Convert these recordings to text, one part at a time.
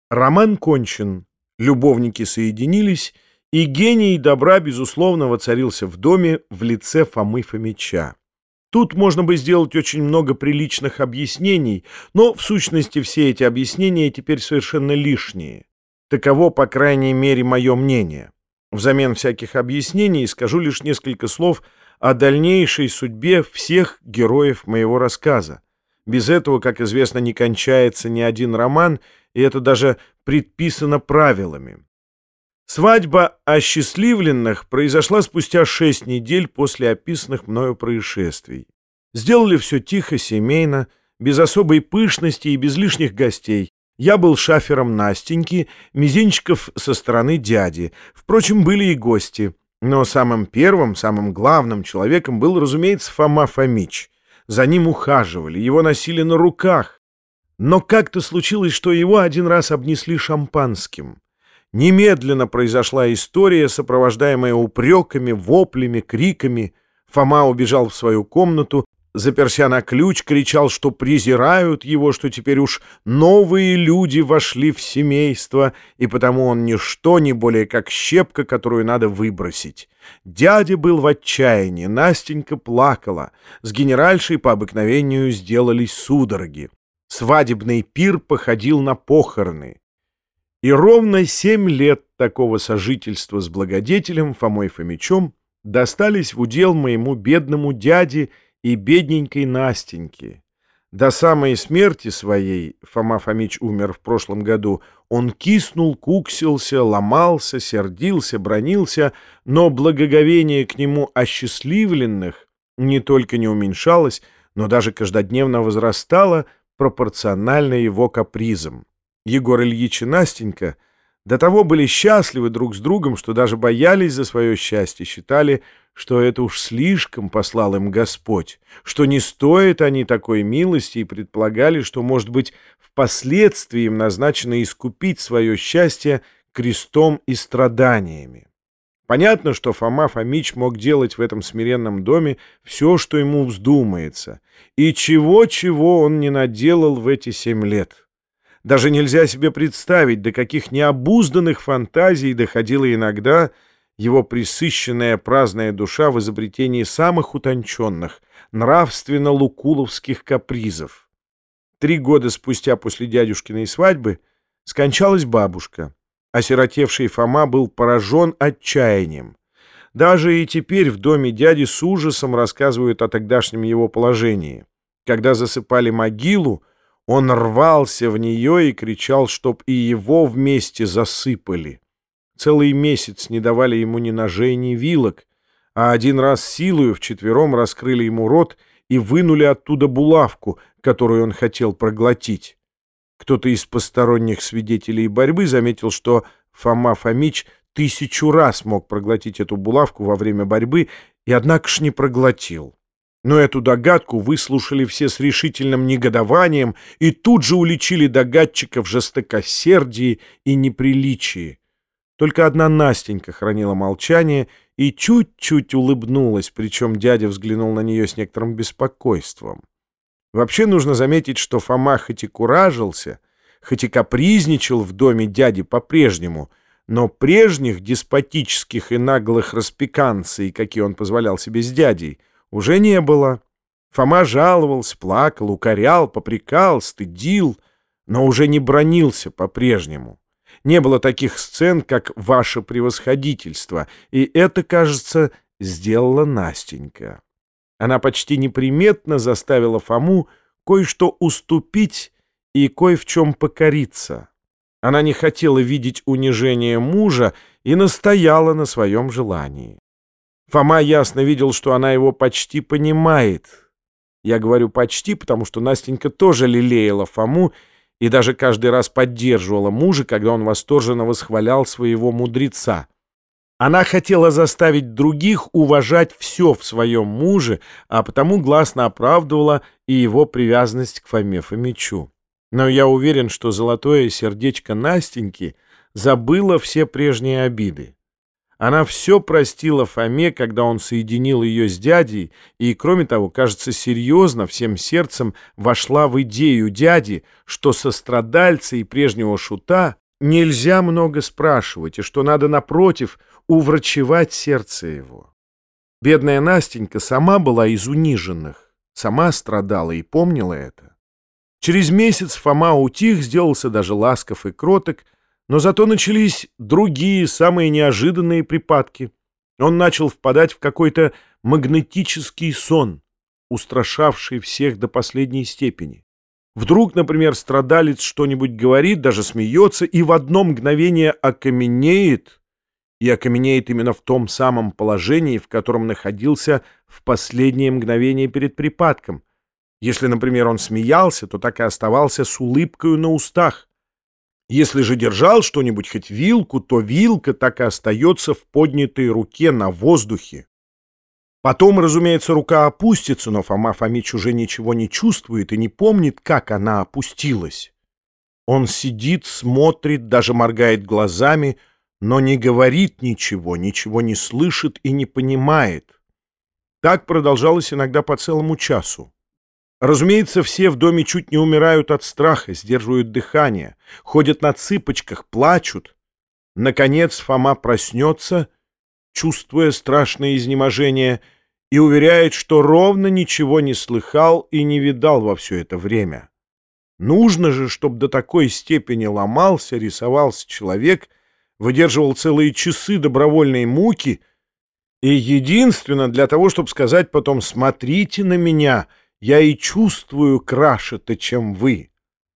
Роман кончен, любовники соединились, и гений добра, безусловно, воцарился в доме в лице Фомы Фомича. Тут можно бы сделать очень много приличных объяснений, но в сущности все эти объяснения теперь совершенно лишние. Таково, по крайней мере, мое мнение. Взамен всяких объяснений скажу лишь несколько слов о дальнейшей судьбе всех героев моего рассказа. Без этого, как известно, не кончается ни один роман, и это даже предписано правилами. Свадьба осчастливленных произошла спустя 6 недель после описанных мною происшествий. Сделали все тихо, семейно, без особой пышности и без лишних гостей. Я был шафером Настеньки, Мизинчиков со стороны дяди. Впрочем, были и гости. Но самым первым, самым главным человеком был, разумеется, Фома Фомич. За ним ухаживали, его носили на руках. Но как-то случилось, что его один раз обнесли шампанским. Немедленно произошла история, сопровождаемая упреками, воплями, криками. Фома убежал в свою комнату, заперся на ключ, кричал, что презирают его, что теперь уж новые люди вошли в семейство, и потому он ничто, не более как щепка, которую надо выбросить. Дядя был в отчаянии, Настенька плакала. С генеральшей по обыкновению сделались судороги. Свадебный пир походил на похороны. И ровно 7 лет такого сожительства с благодетелем Фомой Фомичом достались в удел моему бедному дяде и бедненькой Настеньке. До самой смерти своей, Фома Фомич умер в прошлом году, он киснул, куксился, ломался, сердился, бранился, но благоговение к нему осчастливленных не только не уменьшалось, но даже каждодневно возрастало пропорционально его капризам. Егор Ильич и Настенька до того были счастливы друг с другом, что даже боялись за свое счастье, считали, что это уж слишком послал им Господь, что не стоят они такой милости, и предполагали, что, может быть, впоследствии им назначено искупить свое счастье крестом и страданиями. Понятно, что Фома Фомич мог делать в этом смиренном доме все, что ему вздумается, и чего-чего он не наделал в эти 7 лет. Даже нельзя себе представить, до каких необузданных фантазий доходила иногда его пресыщенная праздная душа в изобретении самых утонченных, нравственно-лукуловских капризов. 3 года спустя после дядюшкиной свадьбы скончалась бабушка. Осиротевший Фома был поражен отчаянием. Даже и теперь в доме дяди с ужасом рассказывают о тогдашнем его положении. Когда засыпали могилу, он рвался в нее и кричал, чтоб и его вместе засыпали. Целый месяц не давали ему ни ножей, ни вилок, а один раз силою вчетвером раскрыли ему рот и вынули оттуда булавку, которую он хотел проглотить. Кто-то из посторонних свидетелей борьбы заметил, что Фома Фомич 1000 раз мог проглотить эту булавку во время борьбы, и однако ж не проглотил. Но эту догадку выслушали все с решительным негодованием и тут же уличили догадчика в жестокосердии и неприличии. Только одна Настенька хранила молчание и чуть-чуть улыбнулась, причем дядя взглянул на нее с некоторым беспокойством. Вообще нужно заметить, что Фома хоть и куражился, хоть и капризничал в доме дяди по-прежнему, но прежних деспотических и наглых распеканций, какие он позволял себе с дядей, уже не было. Фома жаловался, плакал, укорял, попрекал, стыдил, но уже не бранился по-прежнему. Не было таких сцен, как «Ваше превосходительство», и это, кажется, сделала Настенька. Она почти неприметно заставила Фому кое-что уступить и кое в чем покориться. Она не хотела видеть унижение мужа и настояла на своем желании. Фома ясно видел, что она его почти понимает. Я говорю «почти», потому что Настенька тоже лелеяла Фому и даже каждый раз поддерживала мужа, когда он восторженно восхвалял своего мудреца. Она хотела заставить других уважать все в своем муже, а потому гласно оправдывала и его привязанность к Фоме Фомичу. Но я уверен, что золотое сердечко Настеньки забыло все прежние обиды. Она все простила Фоме, когда он соединил ее с дядей, и, кроме того, кажется, серьезно, всем сердцем вошла в идею дяди, что со страдальца и прежнего шута нельзя много спрашивать, и что надо, напротив, уврачевать сердце его. Бедная Настенька сама была из униженных, сама страдала и помнила это. Через месяц Фома утих, сделался даже ласков и кроток, но зато начались другие, самые неожиданные припадки. Он начал впадать в какой-то магнетический сон, устрашавший всех до последней степени. Вдруг, например, страдалец что-нибудь говорит, даже смеется, и в одно мгновение окаменеет, и окаменеет именно в том самом положении, в котором находился в последнее мгновение перед припадком. Если, например, он смеялся, то так и оставался с улыбкой на устах. Если же держал что-нибудь, хоть вилку, то вилка так и остается в поднятой руке на воздухе. Потом, разумеется, рука опустится, но Фома Фомич уже ничего не чувствует и не помнит, как она опустилась. Он сидит, смотрит, даже моргает глазами, но не говорит ничего, ничего не слышит и не понимает. Так продолжалось иногда по целому часу. Разумеется, все в доме чуть не умирают от страха, сдерживают дыхание, ходят на цыпочках, плачут. Наконец Фома проснется, чувствуя страшное изнеможение, и уверяет, что ровно ничего не слыхал и не видал во все это время. Нужно же, чтобы до такой степени ломался, рисовался человек, выдерживал целые часы добровольной муки, и единственно для того, чтобы сказать потом «смотрите на меня», я и чувствую краше-то, чем вы.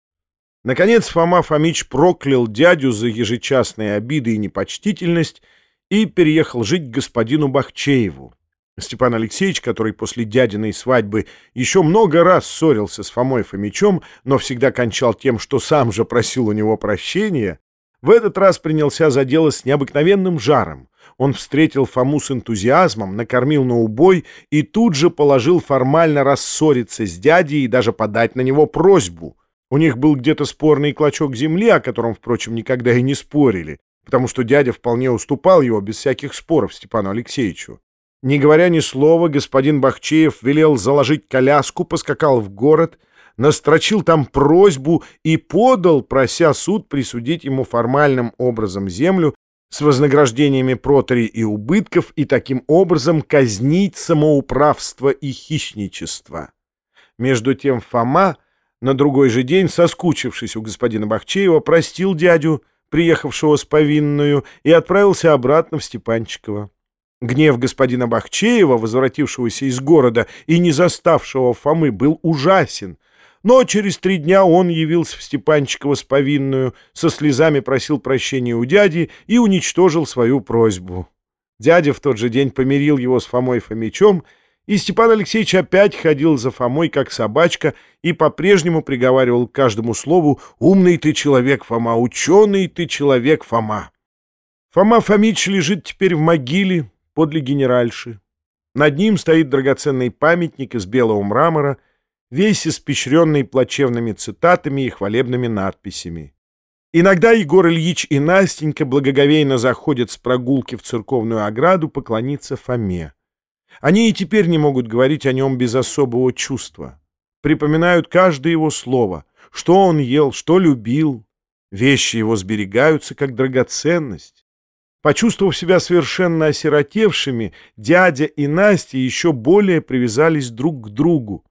Наконец Фома Фомич проклял дядю за ежечасные обиды и непочтительность и переехал жить к господину Бахчееву. Степан Алексеевич, который после дядиной свадьбы еще много раз ссорился с Фомой Фомичом, но всегда кончал тем, что сам же просил у него прощения, в этот раз принялся за дело с необыкновенным жаром. Он встретил Фому с энтузиазмом, накормил на убой и тут же положил формально рассориться с дядей и даже подать на него просьбу. У них был где-то спорный клочок земли, о котором, впрочем, никогда и не спорили, потому что дядя вполне уступал его без всяких споров Степану Алексеевичу. Не говоря ни слова, господин Бахчеев велел заложить коляску, поскакал в город, настрочил там просьбу и подал, прося суд присудить ему формальным образом землю с вознаграждениями протери и убытков и таким образом казнить самоуправство и хищничество. Между тем Фома на другой же день, соскучившись у господина Бахчеева, простил дядю, приехавшего с повинною, и отправился обратно в Степанчиково. Гнев господина Бахчеева, возвратившегося из города и не заставшего Фомы, был ужасен. Но через 3 дня он явился в Степанчиково с повинную, со слезами просил прощения у дяди и уничтожил свою просьбу. Дядя в тот же день помирил его с Фомой Фомичом, и Степан Алексеевич опять ходил за Фомой, как собачка, и по-прежнему приговаривал к каждому слову «Умный ты человек, Фома, ученый ты человек, Фома». Фома Фомич лежит теперь в могиле подле генеральши. Над ним стоит драгоценный памятник из белого мрамора, весь испещренный плачевными цитатами и хвалебными надписями. Иногда Егор Ильич и Настенька благоговейно заходят с прогулки в церковную ограду поклониться Фоме. Они и теперь не могут говорить о нем без особого чувства. Припоминают каждое его слово, что он ел, что любил. Вещи его сберегаются как драгоценность. Почувствовав себя совершенно осиротевшими, дядя и Настя еще более привязались друг к другу.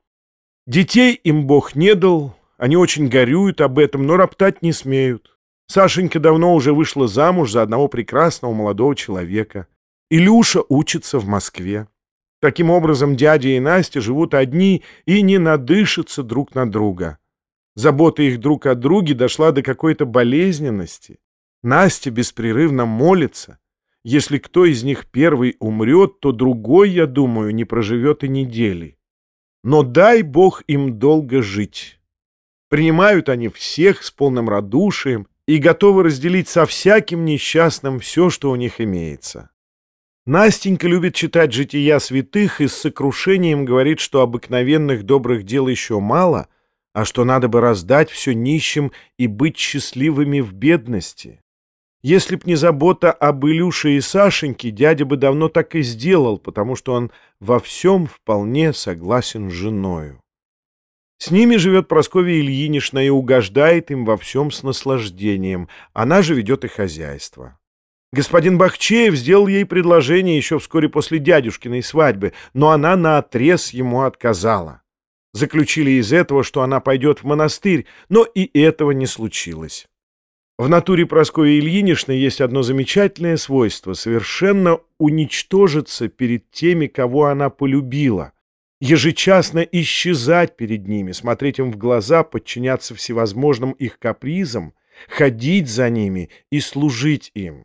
Детей им Бог не дал, они очень горюют об этом, но роптать не смеют. Сашенька давно уже вышла замуж за одного прекрасного молодого человека. Илюша учится в Москве. Таким образом, дядя и Настя живут одни и не надышатся друг на друга. Забота их друг о друге дошла до какой-то болезненности. Настя беспрерывно молится. Если кто из них первый умрет, то другой, я думаю, не проживет и недели. Но дай Бог им долго жить. Принимают они всех с полным радушием и готовы разделить со всяким несчастным все, что у них имеется. Настенька любит читать жития святых и с сокрушением говорит, что обыкновенных добрых дел еще мало, а что надо бы раздать все нищим и быть счастливыми в бедности. Если б не забота об Илюше и Сашеньке, дядя бы давно так и сделал, потому что он во всем вполне согласен с женою. С ними живет Прасковья Ильинична и угождает им во всем с наслаждением. Она же ведет и хозяйство. Господин Бахчеев сделал ей предложение еще вскоре после дядюшкиной свадьбы, но она наотрез ему отказала. Заключили из этого, что она пойдет в монастырь, но и этого не случилось. В натуре Прасковьи Ильиничны есть одно замечательное свойство — совершенно уничтожиться перед теми, кого она полюбила, ежечасно исчезать перед ними, смотреть им в глаза, подчиняться всевозможным их капризам, ходить за ними и служить им.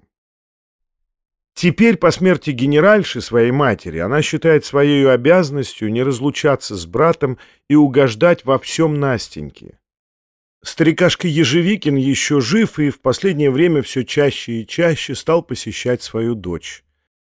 Теперь, по смерти генеральши, своей матери, она считает своей обязанностью не разлучаться с братом и угождать во всем Настеньке. Старикашка Ежевикин еще жив и в последнее время все чаще и чаще стал посещать свою дочь.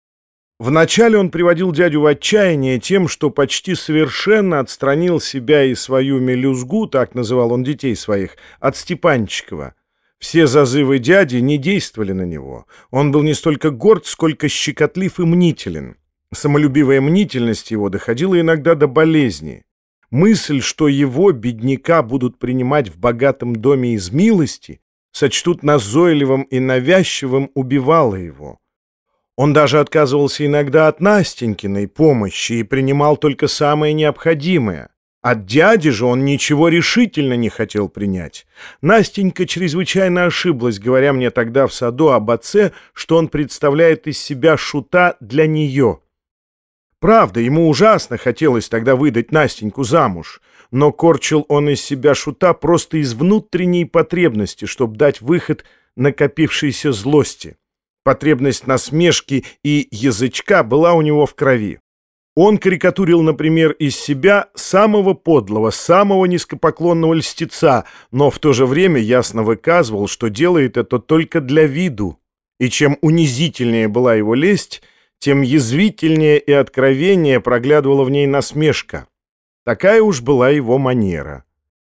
Вначале он приводил дядю в отчаяние тем, что почти совершенно отстранил себя и свою мелюзгу, так называл он детей своих, от Степанчикова. Все зазывы дяди не действовали на него. Он был не столько горд, сколько щекотлив и мнителен. Самолюбивая мнительность его доходила иногда до болезни. Мысль, что его, бедняка, будут принимать в богатом доме из милости, сочтут назойливым и навязчивым, убивала его. Он даже отказывался иногда от Настенькиной помощи и принимал только самое необходимое. От дяди же он ничего решительно не хотел принять. Настенька чрезвычайно ошиблась, говоря мне тогда в саду об отце, что он представляет из себя шута для нее. Правда, ему ужасно хотелось тогда выдать Настеньку замуж, но корчил он из себя шута просто из внутренней потребности, чтобы дать выход накопившейся злости. Потребность насмешки и язычка была у него в крови. Он карикатурил, например, из себя самого подлого, самого низкопоклонного льстеца, но в то же время ясно выказывал, что делает это только для виду. И чем унизительнее была его лесть, тем язвительнее и откровеннее проглядывала в ней насмешка. Такая уж была его манера.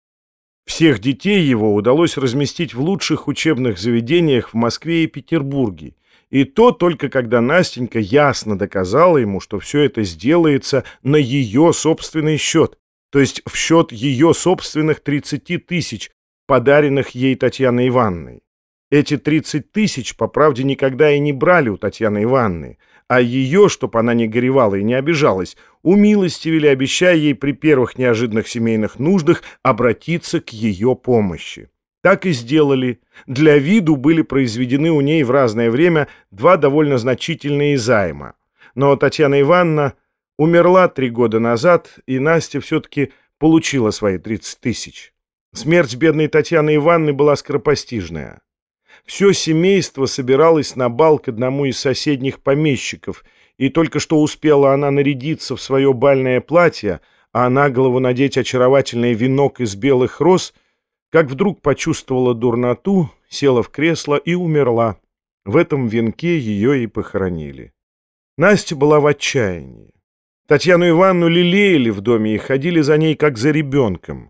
Всех детей его удалось разместить в лучших учебных заведениях в Москве и Петербурге. И то только когда Настенька ясно доказала ему, что все это сделается на ее собственный счет, то есть в счет ее собственных 30 тысяч, подаренных ей Татьяной Ивановной. Эти 30 тысяч, по правде, никогда и не брали у Татьяны Ивановны, а ее, чтоб она не горевала и не обижалась, умилостивили, обещая ей при первых неожиданных семейных нуждах обратиться к ее помощи. Так и сделали. Для виду были произведены у ней в разное время 2 довольно значительные займа. Но Татьяна Ивановна умерла 3 года назад, и Настя все-таки получила свои 30 тысяч. Смерть бедной Татьяны Ивановны была скоропостижная. Все семейство собиралось на бал к одному из соседних помещиков, и только что успела она нарядиться в свое бальное платье, а на голову надеть очаровательный венок из белых роз, как вдруг почувствовала дурноту, села в кресло и умерла. В этом венке ее и похоронили. Настя была в отчаянии. Татьяну Ивановну лелеяли в доме и ходили за ней, как за ребенком.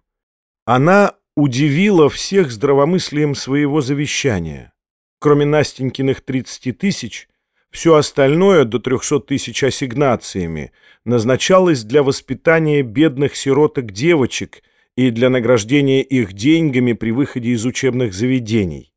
Она удивила всех здравомыслием своего завещания. Кроме Настенькиных 30 тысяч, все остальное до 300 тысяч ассигнациями назначалось для воспитания бедных сироток-девочек и для награждения их деньгами при выходе из учебных заведений.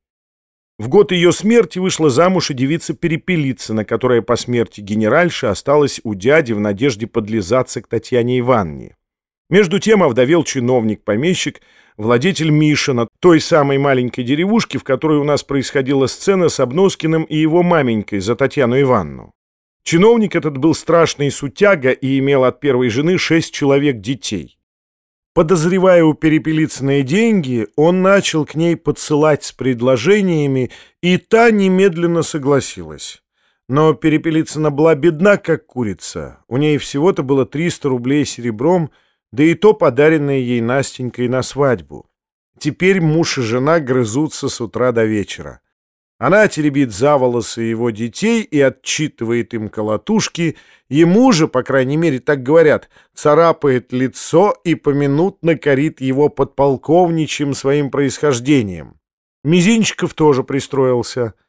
В год ее смерти вышла замуж и девица Перепелицына, которая по смерти генеральши осталась у дяди в надежде подлизаться к Татьяне Ивановне. Между тем овдовел чиновник-помещик, владетель Мишина, той самой маленькой деревушки, в которой у нас происходила сцена с Обноскиным и его маменькой за Татьяну Ивановну. Чиновник этот был страшный сутяга и имел от первой жены 6 человек детей. Подозревая у Перепелицыной деньги, он начал к ней подсылать с предложениями, и та немедленно согласилась. Но Перепелицына была бедна, как курица. У ней всего-то было 300 рублей серебром, да и то подаренное ей Настенькой на свадьбу. Теперь муж и жена грызутся с утра до вечера. Она теребит за волосы его детей и отчитывает им колотушки. Ему же, по крайней мере, так говорят, царапает лицо и поминутно корит его подполковничьим своим происхождением. Мизинчиков тоже пристроился.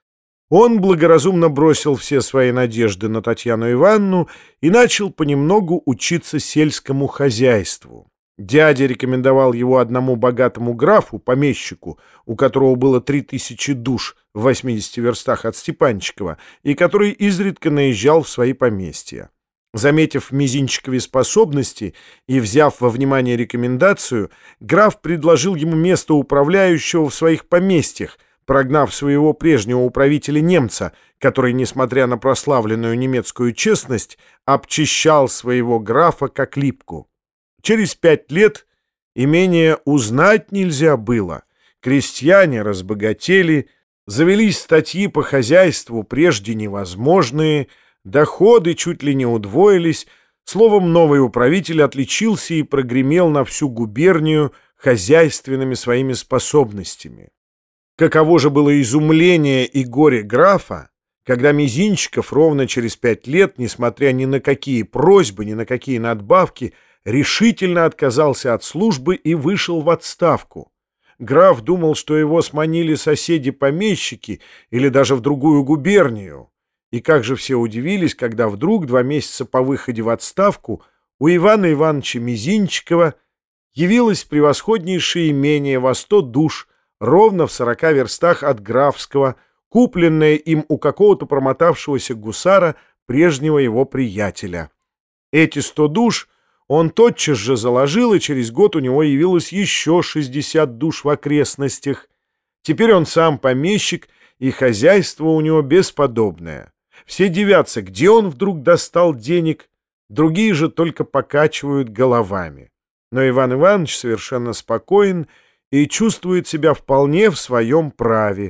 Он благоразумно бросил все свои надежды на Татьяну Ивановну и начал понемногу учиться сельскому хозяйству. Дядя рекомендовал его одному богатому графу, помещику, у которого было 3000 душ в 80 верстах от Степанчикова, и который изредка наезжал в свои поместья. Заметив в Мизинчикове способности и взяв во внимание рекомендацию, граф предложил ему место управляющего в своих поместьях, прогнав своего прежнего управителя немца, который, несмотря на прославленную немецкую честность, обчищал своего графа как липку. Через 5 лет имение узнать нельзя было. Крестьяне разбогатели, завелись статьи по хозяйству прежде невозможные, доходы чуть ли не удвоились. Словом, новый управитель отличился и прогремел на всю губернию хозяйственными своими способностями. Каково же было изумление и горе графа, когда Мизинчиков ровно через 5 лет, несмотря ни на какие просьбы, ни на какие надбавки, решительно отказался от службы и вышел в отставку. Граф думал, что его сманили соседи-помещики или даже в другую губернию. И как же все удивились, когда вдруг 2 месяца по выходе в отставку у Ивана Ивановича Мизинчикова явилось превосходнейшее имение во 100 душ, ровно в 40 верстах от графского, купленное им у какого-то промотавшегося гусара, прежнего его приятеля. Эти 100 душ он тотчас же заложил, и через год у него явилось еще 60 душ в окрестностях. Теперь он сам помещик, и хозяйство у него бесподобное. Все дивятся, где он вдруг достал денег, другие же только покачивают головами. Но Иван Иванович совершенно спокоен и чувствует себя вполне в своем праве.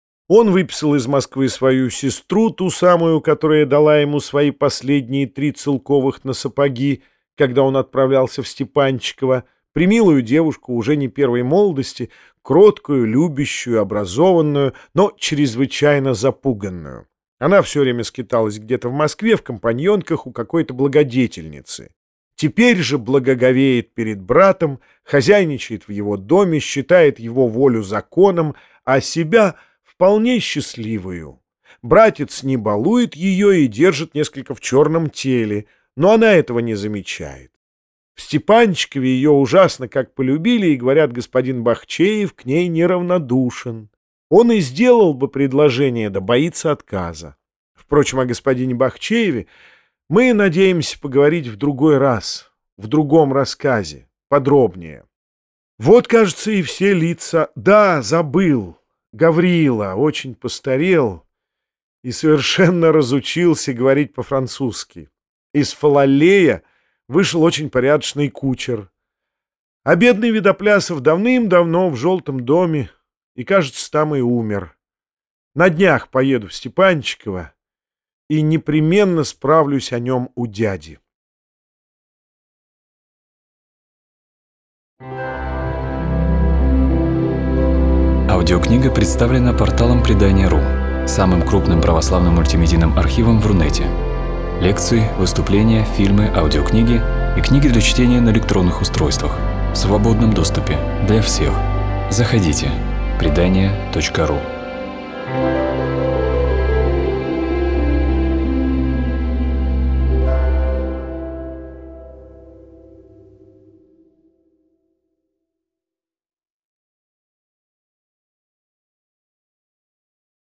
Он выписал из Москвы свою сестру, ту самую, которая дала ему свои последние 3 целковых на сапоги, когда он отправлялся в Степанчиково, премилую девушку уже не первой молодости, кроткую, любящую, образованную, но чрезвычайно запуганную. Она все время скиталась где-то в Москве в компаньонках у какой-то благодетельницы. Теперь же благоговеет перед братом, хозяйничает в его доме, считает его волю законом, а себя вполне счастливую. Братец не балует ее и держит несколько в черном теле, но она этого не замечает. В Степанчикове ее ужасно как полюбили, и, говорят, господин Бахчеев к ней неравнодушен. Он и сделал бы предложение, да боится отказа. Впрочем, о господине Бахчееве мы надеемся поговорить в другой раз, в другом рассказе, подробнее. Вот, кажется, и все лица. Да, забыл. Гаврила очень постарел и совершенно разучился говорить по-французски. Из Фалалея вышел очень порядочный кучер. А бедный Видоплясов давным-давно в желтом доме, и, кажется, там и умер. На днях поеду в Степанчиково и непременно справлюсь о нем у дяди. Аудиокнига представлена порталом Предания.ру, самым крупным православным мультимедийным архивом в Рунете. Лекции, выступления, фильмы, аудиокниги и книги для чтения на электронных устройствах в свободном доступе для всех. Заходите. Предания.ру